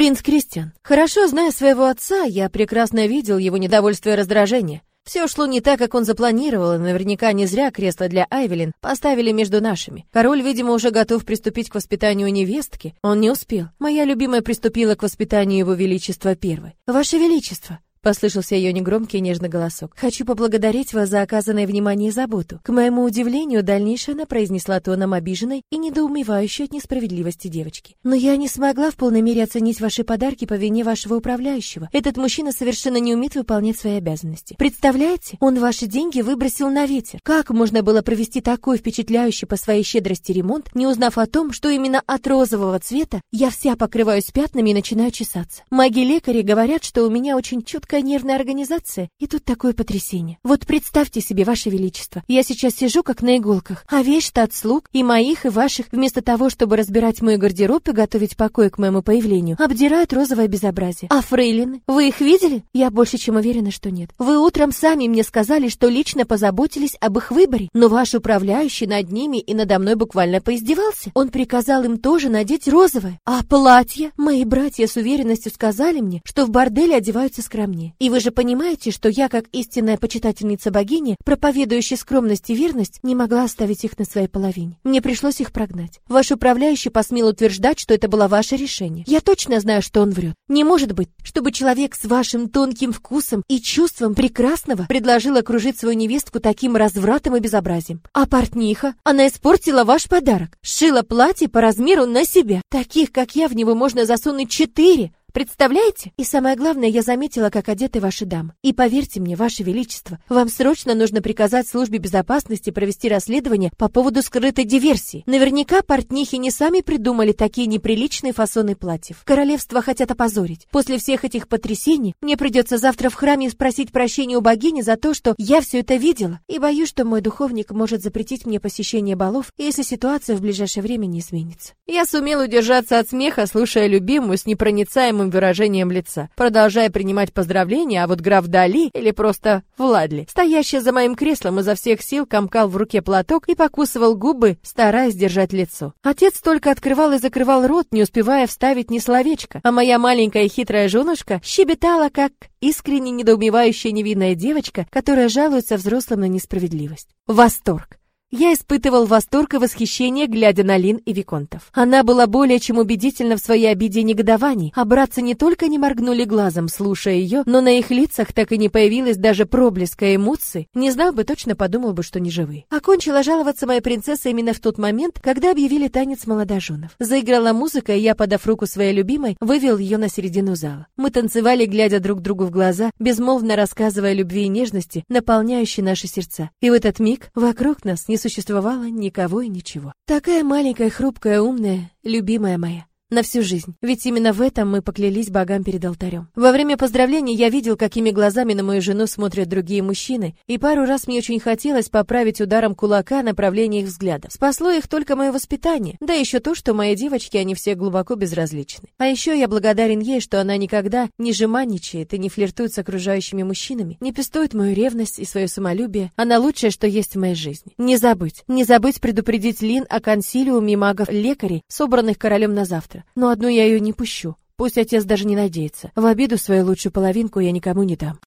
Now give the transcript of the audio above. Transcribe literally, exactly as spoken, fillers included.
Принц Кристиан. Хорошо зная своего отца, я прекрасно видел его недовольство и раздражение. Все шло не так, как он запланировал, и наверняка не зря кресло для Айвелин поставили между нашими. Король, видимо, уже готов приступить к воспитанию невестки. Он не успел. Моя любимая приступила к воспитанию его величества первой. «Ваше величество!» — послышался ее негромкий нежный голосок. «Хочу поблагодарить вас за оказанное внимание и заботу». К моему удивлению, дальнейшее она произнесла тоном обиженной и недоумевающей от несправедливости девочки. «Но я не смогла в полной мере оценить ваши подарки по вине вашего управляющего. Этот мужчина совершенно не умеет выполнять свои обязанности. Представляете? Он ваши деньги выбросил на ветер. Как можно было провести такой впечатляющий по своей щедрости ремонт, не узнав о том, что именно от розового цвета я вся покрываюсь пятнами и начинаю чесаться? Маги-лекари говорят, что у меня очень чуткая нервная организация, и тут такое потрясение. Вот представьте себе, ваше величество, я сейчас сижу как на иголках, а весь штат слуг, и моих, и ваших, вместо того, чтобы разбирать мой гардероб и готовить покой к моему появлению, обдирают розовое безобразие. А фрейлины? Вы их видели? Я больше чем уверена, что нет. Вы утром сами мне сказали, что лично позаботились об их выборе, но ваш управляющий над ними и надо мной буквально поиздевался. Он приказал им тоже надеть розовое. А платье? Мои братья с уверенностью сказали мне, что в борделе одеваются скромнее. И вы же понимаете, что я, как истинная почитательница богини, проповедующая скромность и верность, не могла оставить их на своей половине. Мне пришлось их прогнать. Ваш управляющий посмел утверждать, что это было ваше решение. Я точно знаю, что он врет. Не может быть, чтобы человек с вашим тонким вкусом и чувством прекрасного предложил окружить свою невестку таким развратом и безобразием. А портниха? Она испортила ваш подарок. Сшила платье по размеру на себя. Таких, как я, в него можно засунуть четыре. Представляете? И самое главное, я заметила, как одеты ваши дамы. И поверьте мне, ваше величество, вам срочно нужно приказать службе безопасности провести расследование по поводу скрытой диверсии. Наверняка портнихи не сами придумали такие неприличные фасоны платьев. Королевство хотят опозорить. После всех этих потрясений мне придется завтра в храме спросить прощения у богини за то, что я все это видела. И боюсь, что мой духовник может запретить мне посещение балов, если ситуация в ближайшее время не изменится. Я сумел удержаться от смеха, слушая любимую с непроницаемым выражением лица, продолжая принимать поздравления, а вот граф Дали или просто Владли, стоящий за моим креслом, изо всех сил комкал в руке платок и покусывал губы, стараясь держать лицо. Отец только открывал и закрывал рот, не успевая вставить ни словечко, а моя маленькая хитрая женушка щебетала, как искренне недоумевающая невинная девочка, которая жалуется взрослым на несправедливость. Восторг. Я испытывал восторг и восхищение, глядя на Лин и виконтов. Она была более чем убедительна в своей обиде и негодовании, а братцы не только не моргнули глазом, слушая ее, но на их лицах так и не появилось даже проблеска эмоций. Не знал бы, точно подумал бы, что не живые. Окончила жаловаться моя принцесса именно в тот момент, когда объявили танец молодоженов. Заиграла музыка, и я, подав руку своей любимой, вывел ее на середину зала. Мы танцевали, глядя друг другу в глаза, безмолвно рассказывая о любви и нежности, наполняющей наши сердца. И в этот миг вокруг нас не существовало никого и ничего. Такая маленькая, хрупкая, умная, любимая моя. На всю жизнь. Ведь именно в этом мы поклялись богам перед алтарем. Во время поздравлений я видел, какими глазами на мою жену смотрят другие мужчины, и пару раз мне очень хотелось поправить ударом кулака направление их взглядов. Спасло их только мое воспитание, да еще то, что мои девочки, они все глубоко безразличны. А еще я благодарен ей, что она никогда не жеманничает и не флиртует с окружающими мужчинами, не пестует мою ревность и свое самолюбие. Она лучшее, что есть в моей жизни. Не забыть, не забыть предупредить Лин о консилиуме магов-лекарей, собранных королем на завтра. Но одну я ее не пущу. Пусть отец даже не надеется. В обиду свою лучшую половинку я никому не дам.